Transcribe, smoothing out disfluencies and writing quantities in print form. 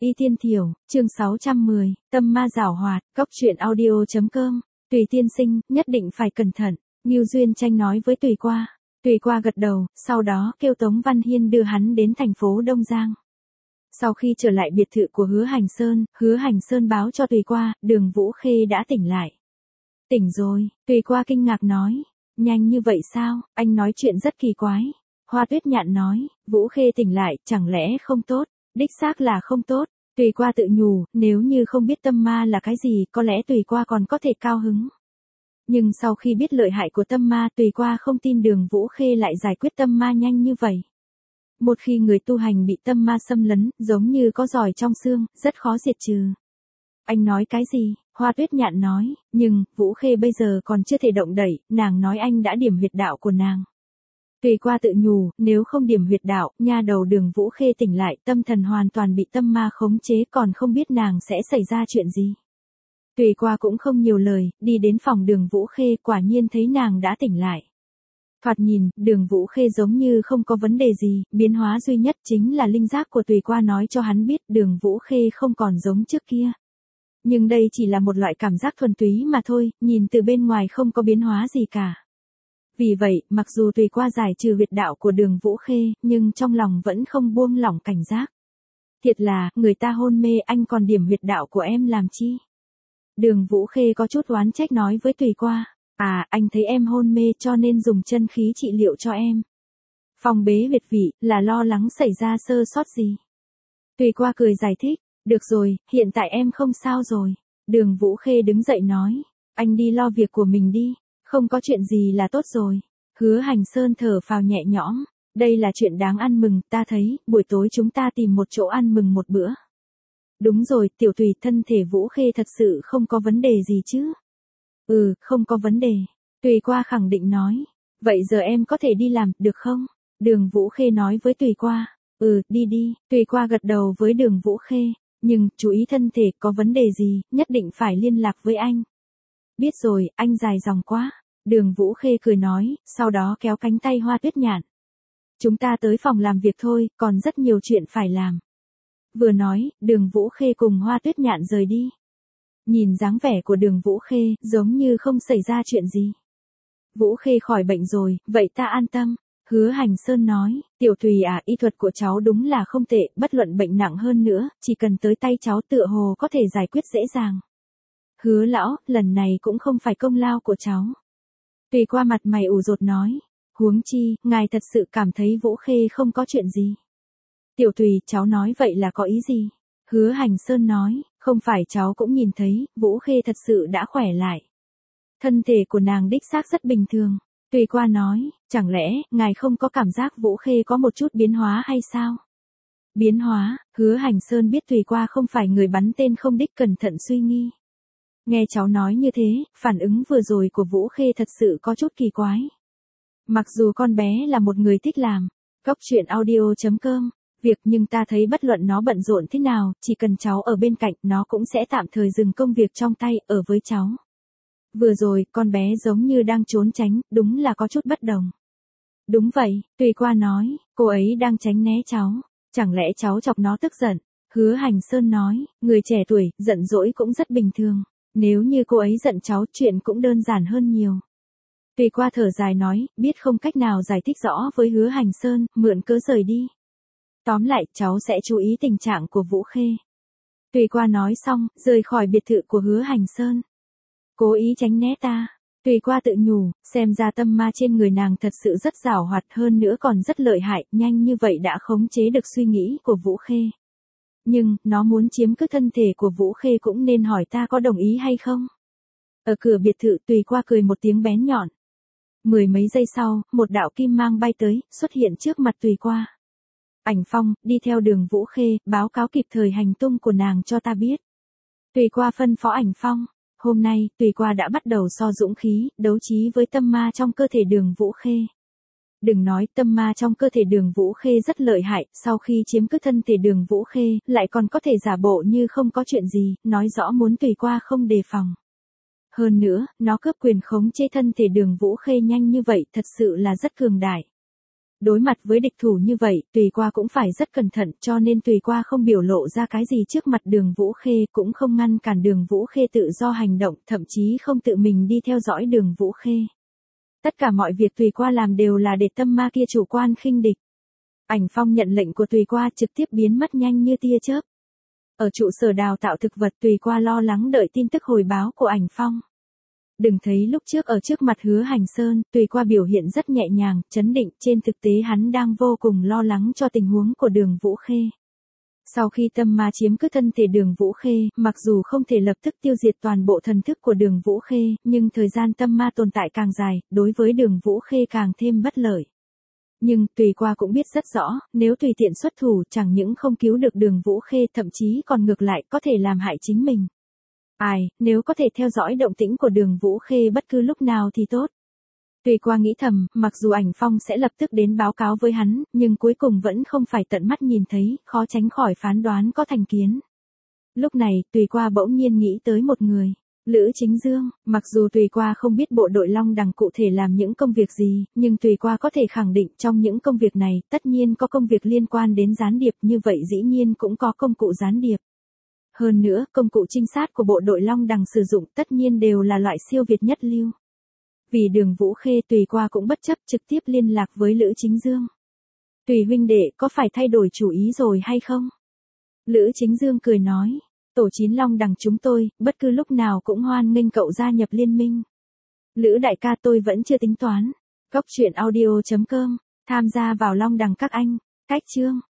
Y Tiên Thiểu, chương 610, tâm ma giảo hoạt, cốc truyện audio.com, Tùy tiên sinh, nhất định phải cẩn thận, Ngưu Duyên Tranh nói với Tùy Qua. Tùy Qua gật đầu, sau đó kêu Tống Văn Hiên đưa hắn đến thành phố Đông Giang. Sau khi trở lại biệt thự của Hứa Hành Sơn báo cho Tùy Qua, Đường Vũ Khê đã tỉnh lại. Tỉnh rồi, Tùy Qua kinh ngạc nói, nhanh như vậy sao, anh nói chuyện rất kỳ quái. Hoa Tuyết Nhạn nói, Vũ Khê tỉnh lại, chẳng lẽ không tốt, đích xác là không tốt. Tùy Qua tự nhủ, nếu như không biết tâm ma là cái gì, có lẽ Tùy Qua còn có thể cao hứng. Nhưng sau khi biết lợi hại của tâm ma, Tùy Qua không tin Đường Vũ Khê lại giải quyết tâm ma nhanh như vậy. Một khi người tu hành bị tâm ma xâm lấn, giống như có giỏi trong xương, rất khó diệt trừ. Anh nói cái gì? Hoa Tuyết Nhạn nói, nhưng, Vũ Khê bây giờ còn chưa thể động đẩy, nàng nói anh đã điểm huyệt đạo của nàng. Tùy Qua tự nhủ, nếu không điểm huyệt đạo, nha đầu Đường Vũ Khê tỉnh lại, tâm thần hoàn toàn bị tâm ma khống chế, còn không biết nàng sẽ xảy ra chuyện gì. Tùy Qua cũng không nhiều lời, đi đến phòng Đường Vũ Khê, quả nhiên thấy nàng đã tỉnh lại. Thoạt nhìn, Đường Vũ Khê giống như không có vấn đề gì, biến hóa duy nhất chính là linh giác của Tùy Qua nói cho hắn biết Đường Vũ Khê không còn giống trước kia. Nhưng đây chỉ là một loại cảm giác thuần túy mà thôi, nhìn từ bên ngoài không có biến hóa gì cả. Vì vậy, mặc dù Tùy Qua giải trừ huyệt đạo của Đường Vũ Khê, nhưng trong lòng vẫn không buông lỏng cảnh giác. Thiệt là, người ta hôn mê anh còn điểm huyệt đạo của em làm chi? Đường Vũ Khê có chút oán trách nói với Tùy Qua. À, anh thấy em hôn mê cho nên dùng chân khí trị liệu cho em. Phong bế huyệt vị, là lo lắng xảy ra sơ sót gì? Tùy Qua cười giải thích. Được rồi, hiện tại em không sao rồi. Đường Vũ Khê đứng dậy nói. Anh đi lo việc của mình đi. Không có chuyện gì là tốt rồi. Hứa Hành Sơn thở phào nhẹ nhõm. Đây là chuyện đáng ăn mừng, ta thấy, buổi tối chúng ta tìm một chỗ ăn mừng một bữa. Đúng rồi, Tiểu Tùy, thân thể Vũ Khê thật sự không có vấn đề gì chứ? Không có vấn đề. Tùy Qua khẳng định nói. Vậy giờ em có thể đi làm, được không? Đường Vũ Khê nói với Tùy Qua. Đi đi. Tùy Qua gật đầu với Đường Vũ Khê. Nhưng, chú ý thân thể, có vấn đề gì, nhất định phải liên lạc với anh. Biết rồi, anh dài dòng quá. Đường Vũ Khê cười nói, sau đó kéo cánh tay Hoa Tuyết Nhạn. Chúng ta tới phòng làm việc thôi, còn rất nhiều chuyện phải làm. Vừa nói, Đường Vũ Khê cùng Hoa Tuyết Nhạn rời đi. Nhìn dáng vẻ của Đường Vũ Khê, giống như không xảy ra chuyện gì. Vũ Khê khỏi bệnh rồi, vậy ta an tâm. Hứa Hành Sơn nói, Tiểu Tùy à, y thuật của cháu đúng là không tệ, bất luận bệnh nặng hơn nữa, chỉ cần tới tay cháu tựa hồ có thể giải quyết dễ dàng. Hứa lão, lần này cũng không phải công lao của cháu. Tùy Qua mặt mày ủ rột nói, huống chi, ngài thật sự cảm thấy Vũ Khê không có chuyện gì. Tiểu Tùy, cháu nói vậy là có ý gì? Hứa Hành Sơn nói, không phải cháu cũng nhìn thấy, Vũ Khê thật sự đã khỏe lại. Thân thể của nàng đích xác rất bình thường. Tùy Qua nói, chẳng lẽ, ngài không có cảm giác Vũ Khê có một chút biến hóa hay sao? Biến hóa, Hứa Hành Sơn biết Tùy Qua không phải người bắn tên không đích, cẩn thận suy nghi. Nghe cháu nói như thế, phản ứng vừa rồi của Vũ Khê thật sự có chút kỳ quái. Mặc dù con bé là một người thích làm, cốc truyện audio.com, việc nhưng ta thấy bất luận nó bận rộn thế nào, chỉ cần cháu ở bên cạnh, nó cũng sẽ tạm thời dừng công việc trong tay, ở với cháu. Vừa rồi, con bé giống như đang trốn tránh, đúng là có chút bất đồng. Đúng vậy, Tùy Qua nói, cô ấy đang tránh né cháu. Chẳng lẽ cháu chọc nó tức giận? Hứa Hành Sơn nói, người trẻ tuổi, giận dỗi cũng rất bình thường. Nếu như cô ấy giận cháu, chuyện cũng đơn giản hơn nhiều. Tùy Qua thở dài nói, biết không cách nào giải thích rõ với Hứa Hành Sơn, mượn cớ rời đi. Tóm lại, cháu sẽ chú ý tình trạng của Vũ Khê. Tùy Qua nói xong, rời khỏi biệt thự của Hứa Hành Sơn. Cố ý tránh né ta. Tùy Qua tự nhủ, xem ra tâm ma trên người nàng thật sự rất giảo hoạt, hơn nữa còn rất lợi hại, nhanh như vậy đã khống chế được suy nghĩ của Vũ Khê. Nhưng, nó muốn chiếm cứ thân thể của Vũ Khê cũng nên hỏi ta có đồng ý hay không. Ở cửa biệt thự, Tùy Qua cười một tiếng bén nhọn. Mười mấy giây sau, một đạo kim mang bay tới, xuất hiện trước mặt Tùy Qua. Ảnh Phong, đi theo Đường Vũ Khê, báo cáo kịp thời hành tung của nàng cho ta biết. Tùy Qua phân phó Ảnh Phong. Hôm nay, Tùy Qua đã bắt đầu so dũng khí, đấu trí với tâm ma trong cơ thể Đường Vũ Khê. Đừng nói, tâm ma trong cơ thể Đường Vũ Khê rất lợi hại, sau khi chiếm cứ thân thể Đường Vũ Khê, lại còn có thể giả bộ như không có chuyện gì, nói rõ muốn Tùy Qua không đề phòng. Hơn nữa, nó cướp quyền khống chế thân thể Đường Vũ Khê nhanh như vậy, thật sự là rất cường đại. Đối mặt với địch thủ như vậy, Tùy Qua cũng phải rất cẩn thận, cho nên Tùy Qua không biểu lộ ra cái gì trước mặt Đường Vũ Khê, cũng không ngăn cản Đường Vũ Khê tự do hành động, thậm chí không tự mình đi theo dõi Đường Vũ Khê. Tất cả mọi việc Tùy Qua làm đều là để tâm ma kia chủ quan khinh địch. Ảnh Phong nhận lệnh của Tùy Qua trực tiếp biến mất nhanh như tia chớp. Ở trụ sở đào tạo thực vật, Tùy Qua lo lắng đợi tin tức hồi báo của Ảnh Phong. Đừng thấy lúc trước ở trước mặt Hứa Hành Sơn, Tùy Qua biểu hiện rất nhẹ nhàng, trấn định, trên thực tế hắn đang vô cùng lo lắng cho tình huống của Đường Vũ Khê. Sau khi tâm ma chiếm cứ thân thể Đường Vũ Khê, mặc dù không thể lập tức tiêu diệt toàn bộ thần thức của Đường Vũ Khê, nhưng thời gian tâm ma tồn tại càng dài, đối với Đường Vũ Khê càng thêm bất lợi. Nhưng Tùy Qua cũng biết rất rõ, nếu tùy tiện xuất thủ chẳng những không cứu được Đường Vũ Khê, thậm chí còn ngược lại có thể làm hại chính mình. Nếu có thể theo dõi động tĩnh của Đường Vũ Khê bất cứ lúc nào thì tốt. Tùy Qua nghĩ thầm, mặc dù Ảnh Phong sẽ lập tức đến báo cáo với hắn, nhưng cuối cùng vẫn không phải tận mắt nhìn thấy, khó tránh khỏi phán đoán có thành kiến. Lúc này, Tùy Qua bỗng nhiên nghĩ tới một người. Lữ Chính Dương. Mặc dù Tùy Qua không biết bộ đội Long Đằng cụ thể làm những công việc gì, nhưng Tùy Qua có thể khẳng định trong những công việc này, tất nhiên có công việc liên quan đến gián điệp, như vậy dĩ nhiên cũng có công cụ gián điệp. Hơn nữa, công cụ trinh sát của bộ đội Long Đằng sử dụng tất nhiên đều là loại siêu việt nhất lưu. Vì Đường Vũ Khê, Tùy Qua cũng bất chấp trực tiếp liên lạc với Lữ Chính Dương. Tùy huynh đệ, có phải thay đổi chủ ý rồi hay không? Lữ Chính Dương cười nói, tổ 9 Long Đằng chúng tôi, bất cứ lúc nào cũng hoan nghênh cậu gia nhập liên minh. Lữ đại ca, tôi vẫn chưa tính toán. Góc truyện audio.com, tham gia vào Long Đằng các anh. Cách chương.